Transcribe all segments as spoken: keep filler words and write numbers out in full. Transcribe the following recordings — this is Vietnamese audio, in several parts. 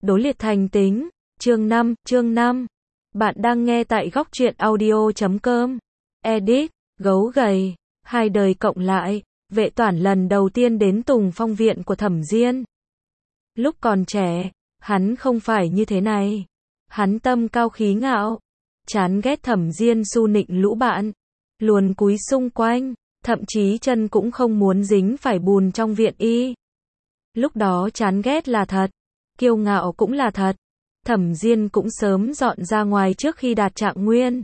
Đối liệt thành tính. Chương năm, chương năm. Bạn đang nghe tại góc truyện audio chấm com. Edit, gấu gầy, hai đời cộng lại, Vệ Toản lần đầu tiên đến Tùng Phong viện của Thẩm Diên. Lúc còn trẻ, hắn không phải như thế này. Hắn tâm cao khí ngạo, chán ghét Thẩm Diên su nịnh lũ bạn, luồn cúi xung quanh, thậm chí chân cũng không muốn dính phải bùn trong viện y. Lúc đó chán ghét là thật, kiêu ngạo cũng là thật. Thẩm Diên cũng sớm dọn ra ngoài trước khi đạt trạng nguyên.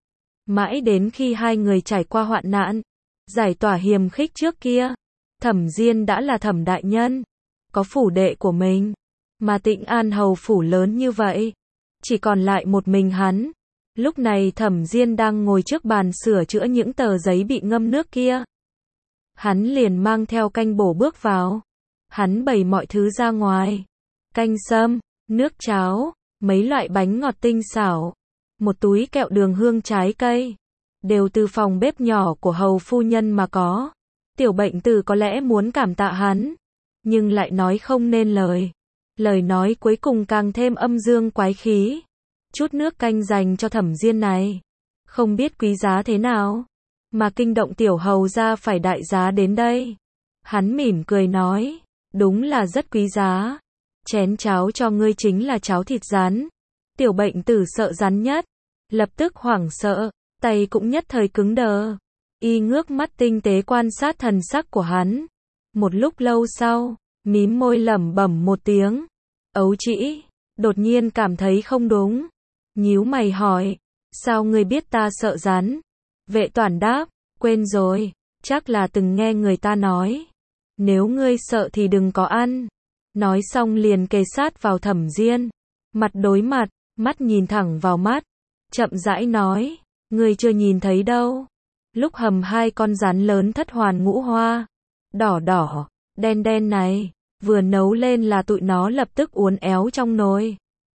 Mãi đến khi hai người trải qua hoạn nạn, giải tỏa hiềm khích trước kia, Thẩm Diên đã là Thẩm đại nhân, có phủ đệ của mình, mà Tịnh An hầu phủ lớn như vậy, chỉ còn lại một mình hắn. Lúc này Thẩm Diên đang ngồi trước bàn sửa chữa những tờ giấy bị ngâm nước kia. Hắn liền mang theo canh bổ bước vào. Hắn bày mọi thứ ra ngoài. Canh sâm, nước cháo, mấy loại bánh ngọt tinh xảo, một túi kẹo đường hương trái cây, đều từ phòng bếp nhỏ của hầu phu nhân mà có. Tiểu Bệnh Tử có lẽ muốn cảm tạ hắn, nhưng lại nói không nên lời. Lời nói cuối cùng càng thêm âm dương quái khí. Chút nước canh dành cho Thẩm Diên này, không biết quý giá thế nào, mà kinh động tiểu hầu ra phải đại giá đến đây. Hắn mỉm cười nói, đúng là rất quý giá. Chén cháo cho ngươi chính là cháo thịt rắn. Tiểu Bệnh Tử sợ rắn nhất, lập tức hoảng sợ, tay cũng nhất thời cứng đờ. Y ngước mắt tinh tế quan sát thần sắc của hắn. Một lúc lâu sau, mím môi lẩm bẩm một tiếng. Ấu trĩ, đột nhiên cảm thấy không đúng. Nhíu mày hỏi, sao ngươi biết ta sợ rắn? Vệ Toản đáp, quên rồi, chắc là từng nghe người ta nói. Nếu ngươi sợ thì đừng có ăn. Nói xong liền kề sát vào Thẩm Diên, mặt đối mặt, mắt nhìn thẳng vào mắt, chậm rãi nói, ngươi chưa nhìn thấy đâu. Lúc hầm hai con rắn lớn thất hoàn ngũ hoa, đỏ đỏ, đen đen này, vừa nấu lên là tụi nó lập tức uốn éo trong nồi,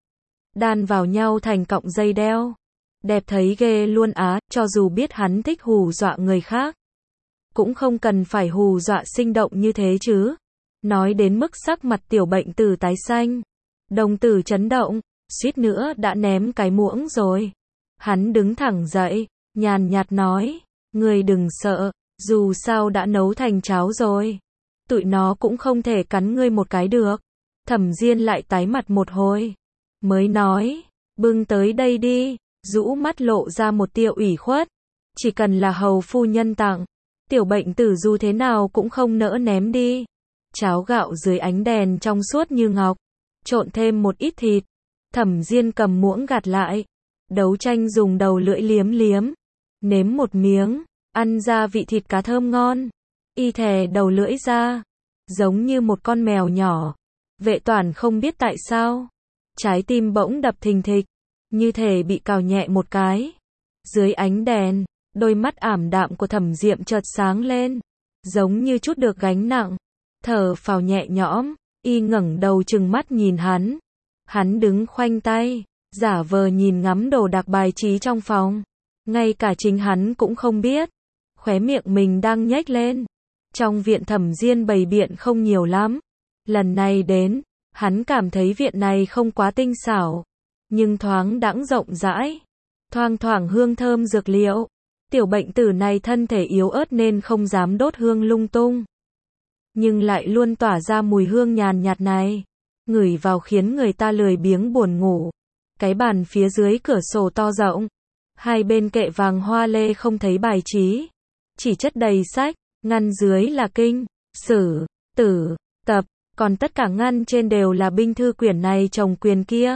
đan vào nhau thành cọng dây đeo. Đẹp thấy ghê luôn á, cho dù biết hắn thích hù dọa người khác, cũng không cần phải hù dọa sinh động như thế chứ. Nói đến mức sắc mặt Tiểu Bệnh Tử tái xanh, đồng tử chấn động, suýt nữa đã ném cái muỗng rồi. Hắn đứng thẳng dậy, nhàn nhạt nói, ngươi đừng sợ, dù sao đã nấu thành cháo rồi, tụi nó cũng không thể cắn ngươi một cái được. Thẩm Diên lại tái mặt một hồi, mới nói, bưng tới đây đi, rũ mắt lộ ra một tia ủy khuất. Chỉ cần là hầu phu nhân tặng, Tiểu Bệnh Tử dù thế nào cũng không nỡ ném đi. Cháo gạo dưới ánh đèn trong suốt như ngọc, trộn thêm một ít thịt. Thẩm Diên cầm muỗng gạt lại, đấu tranh dùng đầu lưỡi liếm liếm, nếm một miếng, ăn ra vị thịt cá thơm ngon. Y thè đầu lưỡi ra, giống như một con mèo nhỏ. Vệ Toản không biết tại sao, trái tim bỗng đập thình thịch, như thể bị cào nhẹ một cái. Dưới ánh đèn, đôi mắt ảm đạm của Thẩm Diệm chợt sáng lên, giống như chút được gánh nặng. Thở phào nhẹ nhõm, y ngẩng đầu trừng mắt nhìn hắn. Hắn đứng khoanh tay, giả vờ nhìn ngắm đồ đạc bài trí trong phòng. Ngay cả chính hắn cũng không biết, khóe miệng mình đang nhếch lên. Trong viện Thẩm Diên bày biện không nhiều lắm. Lần này đến, hắn cảm thấy viện này không quá tinh xảo, nhưng thoáng đãng rộng rãi, thoang thoảng hương thơm dược liệu. Tiểu Bệnh Tử này thân thể yếu ớt nên không dám đốt hương lung tung, nhưng lại luôn tỏa ra mùi hương nhàn nhạt này, ngửi vào khiến người ta lười biếng buồn ngủ. Cái bàn phía dưới cửa sổ to rộng, hai bên kệ vàng hoa lê không thấy bài trí, chỉ chất đầy sách, ngăn dưới là kinh, sử, tử, tập, còn tất cả ngăn trên đều là binh thư quyển này chồng quyền kia.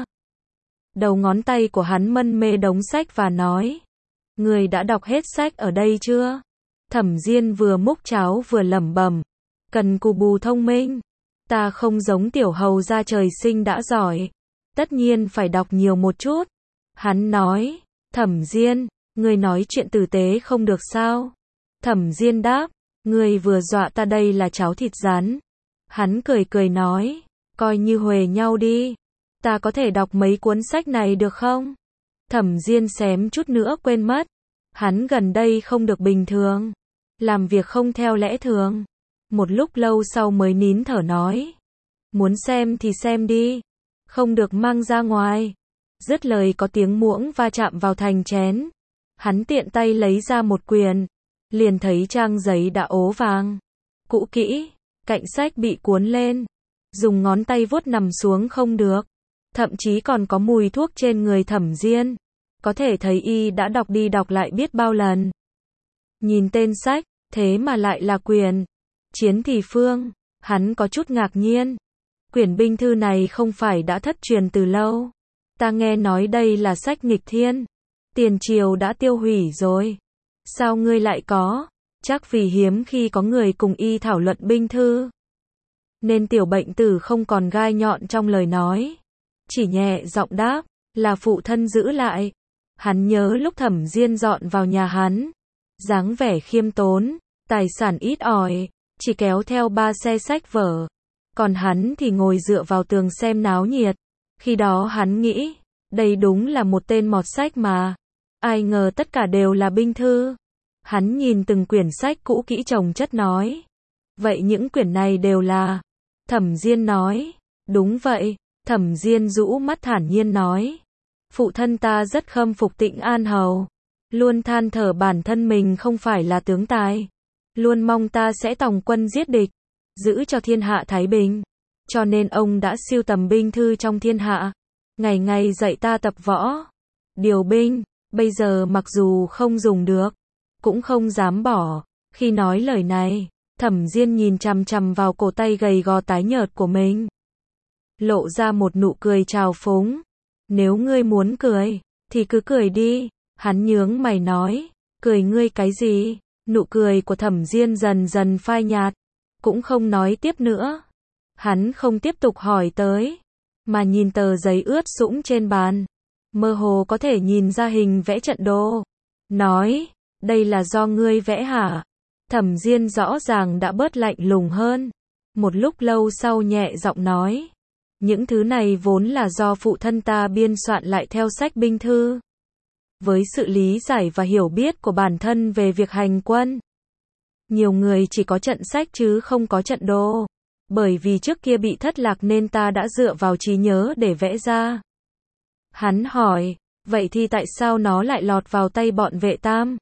Đầu ngón tay của hắn mân mê đống sách và nói, người đã đọc hết sách ở đây chưa? Thẩm Diên vừa múc cháo vừa lẩm bẩm, cần cù bù thông minh, ta không giống tiểu hầu gia trời sinh đã giỏi, tất nhiên phải đọc nhiều một chút. Hắn nói, Thẩm Diên, ngươi nói chuyện tử tế không được sao? Thẩm Diên đáp, ngươi vừa dọa ta đây là cháo thịt rắn. Hắn cười cười nói, coi như huề nhau đi, ta có thể đọc mấy cuốn sách này được không? Thẩm Diên xém chút nữa quên mất, hắn gần đây không được bình thường, làm việc không theo lẽ thường. Một lúc lâu sau mới nín thở nói, muốn xem thì xem đi, không được mang ra ngoài. Dứt lời có tiếng muỗng va chạm vào thành chén. Hắn tiện tay lấy ra một quyển, liền thấy trang giấy đã ố vàng, cũ kỹ, cạnh sách bị cuốn lên, dùng ngón tay vuốt nằm xuống không được. Thậm chí còn có mùi thuốc trên người Thẩm Diên. Có thể thấy y đã đọc đi đọc lại biết bao lần. Nhìn tên sách, thế mà lại là quyển Chiến Thì Phương, hắn có chút ngạc nhiên. Quyển binh thư này không phải đã thất truyền từ lâu. Ta nghe nói đây là sách nghịch thiên, tiền triều đã tiêu hủy rồi. Sao ngươi lại có? Chắc vì hiếm khi có người cùng y thảo luận binh thư, nên tiểu bệnh tử không còn gai nhọn trong lời nói, chỉ nhẹ giọng đáp, là phụ thân giữ lại. Hắn nhớ lúc Thẩm Diên dọn vào nhà hắn, dáng vẻ khiêm tốn, tài sản ít ỏi, chỉ kéo theo ba xe sách vở, còn hắn thì ngồi dựa vào tường xem náo nhiệt. Khi đó hắn nghĩ, đây đúng là một tên mọt sách mà, ai ngờ tất cả đều là binh thư. Hắn nhìn từng quyển sách cũ kỹ chồng chất nói, vậy những quyển này đều là? Thẩm Diên nói, đúng vậy. Thẩm Diên rũ mắt thản nhiên nói, phụ thân ta rất khâm phục Tịnh An Hầu, luôn than thở bản thân mình không phải là tướng tài, luôn mong ta sẽ tòng quân giết địch, giữ cho thiên hạ thái bình, cho nên ông đã sưu tầm binh thư trong thiên hạ, ngày ngày dạy ta tập võ, điều binh. Bây giờ mặc dù không dùng được, cũng không dám bỏ. Khi nói lời này, Thẩm Diên nhìn chằm chằm vào cổ tay gầy gò tái nhợt của mình, lộ ra một nụ cười trào phúng. Nếu ngươi muốn cười, thì cứ cười đi. Hắn nhướng mày nói, cười ngươi cái gì? Nụ cười của Thẩm Diên dần dần phai nhạt, cũng không nói tiếp nữa. Hắn không tiếp tục hỏi tới, mà nhìn tờ giấy ướt sũng trên bàn, mơ hồ có thể nhìn ra hình vẽ trận đồ. Nói, đây là do ngươi vẽ hả? Thẩm Diên rõ ràng đã bớt lạnh lùng hơn. Một lúc lâu sau nhẹ giọng nói, những thứ này vốn là do phụ thân ta biên soạn lại theo sách binh thư. Với sự lý giải và hiểu biết của bản thân về việc hành quân, nhiều người chỉ có trận sách chứ không có trận đồ. Bởi vì trước kia bị thất lạc nên ta đã dựa vào trí nhớ để vẽ ra. Hắn hỏi, vậy thì tại sao nó lại lọt vào tay bọn Vệ Tam?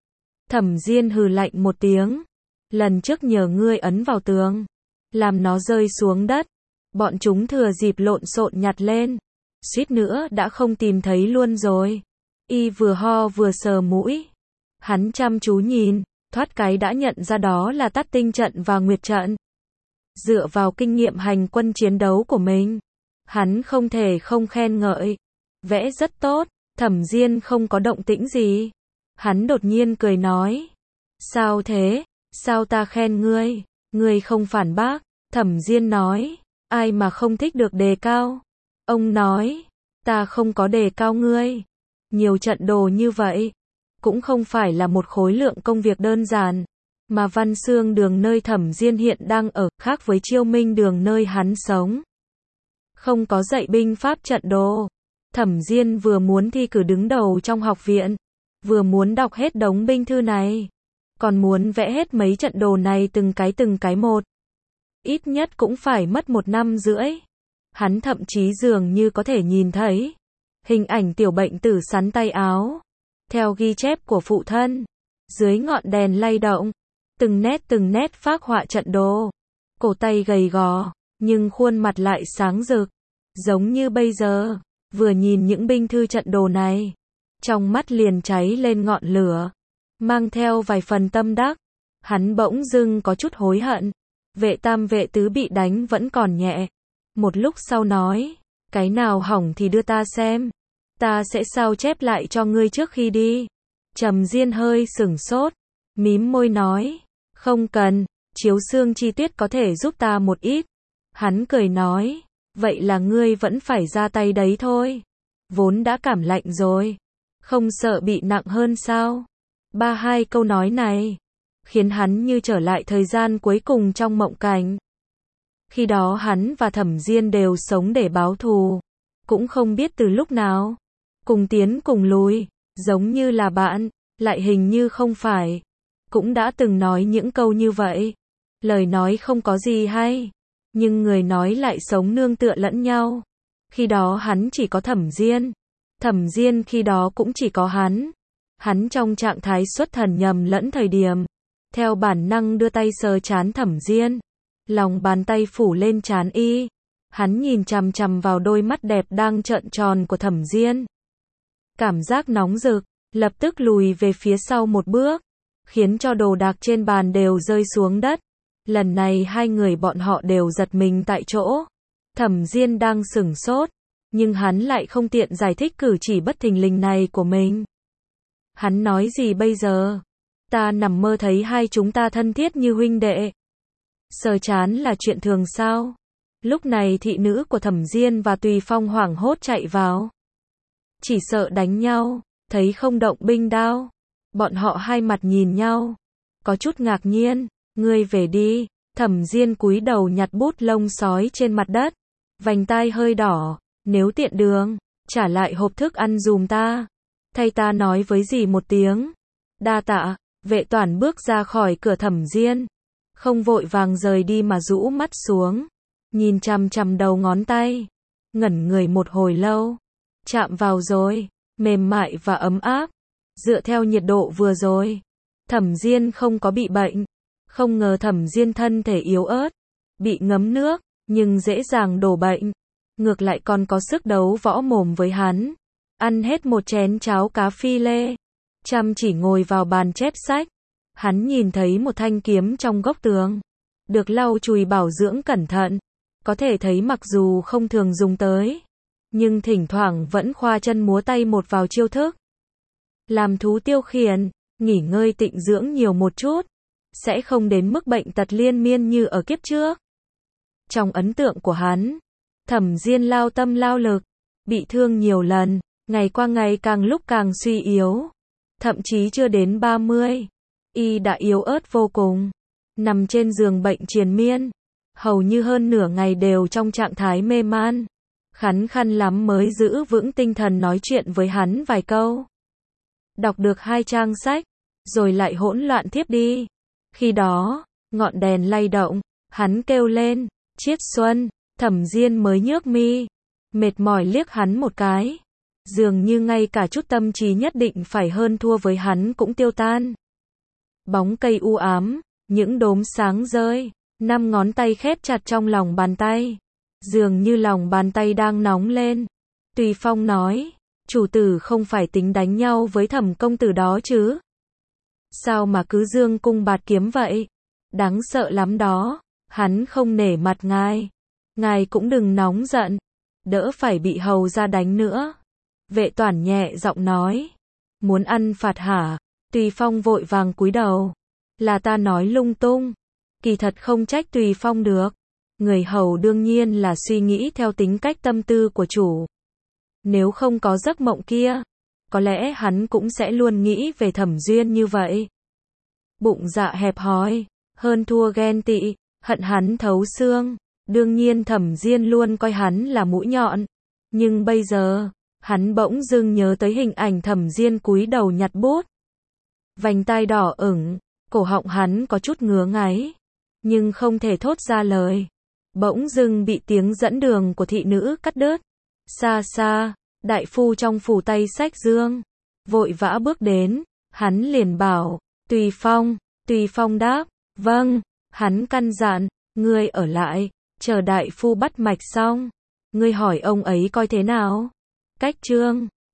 Thẩm Diên hừ lạnh một tiếng, lần trước nhờ ngươi ấn vào tường, làm nó rơi xuống đất, bọn chúng thừa dịp lộn xộn nhặt lên, suýt nữa đã không tìm thấy luôn rồi. Y vừa ho vừa sờ mũi, hắn chăm chú nhìn, thoát cái đã nhận ra đó là Tát Tinh trận và Nguyệt trận. Dựa vào kinh nghiệm hành quân chiến đấu của mình, hắn không thể không khen ngợi, vẽ rất tốt. Thẩm Diên không có động tĩnh gì. Hắn đột nhiên cười nói, sao thế? Sao ta khen ngươi? Ngươi không phản bác. Thẩm Diên nói, ai mà không thích được đề cao. Ông nói, ta không có đề cao ngươi. Nhiều trận đồ như vậy, cũng không phải là một khối lượng công việc đơn giản. Mà Văn Xương Đường nơi Thẩm Diên hiện đang ở, khác với Chiêu Minh Đường nơi hắn sống, không có dạy binh pháp trận đồ. Thẩm Diên vừa muốn thi cử đứng đầu trong học viện, vừa muốn đọc hết đống binh thư này, còn muốn vẽ hết mấy trận đồ này từng cái từng cái một. Ít nhất cũng phải mất một năm rưỡi. Hắn thậm chí dường như có thể nhìn thấy hình ảnh tiểu bệnh tử sắn tay áo, theo ghi chép của phụ thân, dưới ngọn đèn lay động, từng nét từng nét phác họa trận đồ. Cổ tay gầy gò, nhưng khuôn mặt lại sáng rực, giống như bây giờ. Vừa nhìn những binh thư trận đồ này, trong mắt liền cháy lên ngọn lửa, mang theo vài phần tâm đắc. Hắn bỗng dưng có chút hối hận. Vệ Tam Vệ Tứ bị đánh vẫn còn nhẹ. Một lúc sau nói, cái nào hỏng thì đưa ta xem, ta sẽ sao chép lại cho ngươi trước khi đi. Trầm Diên hơi sửng sốt, mím môi nói, không cần, chiếu xương chi tiết có thể giúp ta một ít. Hắn cười nói, vậy là ngươi vẫn phải ra tay đấy thôi. Vốn đã cảm lạnh rồi, không sợ bị nặng hơn sao? Ba hai câu nói này khiến hắn như trở lại thời gian cuối cùng trong mộng cảnh. Khi đó hắn và Thẩm Diên đều sống để báo thù, cũng không biết từ lúc nào, cùng tiến cùng lùi, giống như là bạn, lại hình như không phải. Cũng đã từng nói những câu như vậy, lời nói không có gì hay, nhưng người nói lại sống nương tựa lẫn nhau. Khi đó hắn chỉ có Thẩm Diên. Thẩm Diên khi đó cũng chỉ có hắn. Hắn trong trạng thái xuất thần nhầm lẫn thời điểm, theo bản năng đưa tay sờ trán Thẩm Diên. Lòng bàn tay phủ lên trán y. Hắn nhìn chằm chằm vào đôi mắt đẹp đang trợn tròn của Thẩm Diên. Cảm giác nóng rực, lập tức lùi về phía sau một bước, khiến cho đồ đạc trên bàn đều rơi xuống đất. Lần này hai người bọn họ đều giật mình tại chỗ. Thẩm Diên đang sửng sốt, nhưng hắn lại không tiện giải thích cử chỉ bất thình lình này của mình. Hắn nói gì bây giờ? Ta nằm mơ thấy hai chúng ta thân thiết như huynh đệ. Sờ trán là chuyện thường sao? Lúc này thị nữ của Thẩm Diên và Tùy Phong hoảng hốt chạy vào. Chỉ sợ đánh nhau, thấy không động binh đao. Bọn họ hai mặt nhìn nhau, có chút ngạc nhiên. Ngươi về đi. Thẩm Diên cúi đầu nhặt bút lông sói trên mặt đất, vành tai hơi đỏ. Nếu tiện đường, trả lại hộp thức ăn dùm ta. Thay ta nói với dì một tiếng. Đa tạ. Vệ Toản bước ra khỏi cửa Thẩm Diên, không vội vàng rời đi mà rũ mắt xuống, nhìn chằm chằm đầu ngón tay, ngẩn người một hồi lâu. Chạm vào rồi, mềm mại và ấm áp. Dựa theo nhiệt độ vừa rồi, Thẩm Diên không có bị bệnh. Không ngờ Thẩm Diên thân thể yếu ớt, bị ngấm nước, nhưng dễ dàng đổ bệnh. Ngược lại còn có sức đấu võ mồm với hắn. Ăn hết một chén cháo cá phi lê, chăm chỉ ngồi vào bàn chép sách. Hắn nhìn thấy một thanh kiếm trong góc tường, được lau chùi bảo dưỡng cẩn thận. Có thể thấy mặc dù không thường dùng tới, nhưng thỉnh thoảng vẫn khoa chân múa tay một vào chiêu thức. Làm thú tiêu khiển, nghỉ ngơi tịnh dưỡng nhiều một chút, sẽ không đến mức bệnh tật liên miên như ở kiếp trước. Trong ấn tượng của hắn, Thẩm Diên lao tâm lao lực, bị thương nhiều lần, ngày qua ngày càng lúc càng suy yếu. Thậm chí chưa đến ba mươi, y đã yếu ớt vô cùng, nằm trên giường bệnh triền miên, hầu như hơn nửa ngày đều trong trạng thái mê man. Khắn khăn lắm mới giữ vững tinh thần nói chuyện với hắn vài câu. Đọc được hai trang sách, rồi lại hỗn loạn thiếp đi. Khi đó, ngọn đèn lay động, hắn kêu lên, Chiết Xuân. Thẩm Diên mới nhướng mi, mệt mỏi liếc hắn một cái. Dường như ngay cả chút tâm trí nhất định phải hơn thua với hắn cũng tiêu tan. Bóng cây u ám, những đốm sáng rơi, năm ngón tay khép chặt trong lòng bàn tay. Dường như lòng bàn tay đang nóng lên. Tùy Phong nói, chủ tử không phải tính đánh nhau với Thẩm công tử đó chứ? Sao mà cứ dương cung bạt kiếm vậy? Đáng sợ lắm đó. Hắn không nể mặt ngài. Ngài cũng đừng nóng giận, đỡ phải bị hầu ra đánh nữa. Vệ Toản nhẹ giọng nói, muốn ăn phạt hả? Tùy Phong vội vàng cúi đầu, là ta nói lung tung. Kỳ thật không trách Tùy Phong được. Người hầu đương nhiên là suy nghĩ theo tính cách tâm tư của chủ. Nếu không có giấc mộng kia, có lẽ hắn cũng sẽ luôn nghĩ về Thẩm Duyên như vậy. Bụng dạ hẹp hòi, hơn thua ghen tị, hận hắn thấu xương. Đương nhiên Thẩm Diên luôn coi hắn là mũi nhọn. Nhưng bây giờ, hắn bỗng dưng nhớ tới hình ảnh Thẩm Diên cúi đầu nhặt bút. Vành tai đỏ ửng, cổ họng hắn có chút ngứa ngáy, nhưng không thể thốt ra lời. Bỗng dưng bị tiếng dẫn đường của thị nữ cắt đứt. Xa xa, đại phu trong phủ tay xách dương, vội vã bước đến. Hắn liền bảo, Tùy Phong. Tùy Phong đáp, vâng. Hắn căn dặn, ngươi ở lại, chờ đại phu bắt mạch xong, ngươi hỏi ông ấy coi thế nào. Cách chương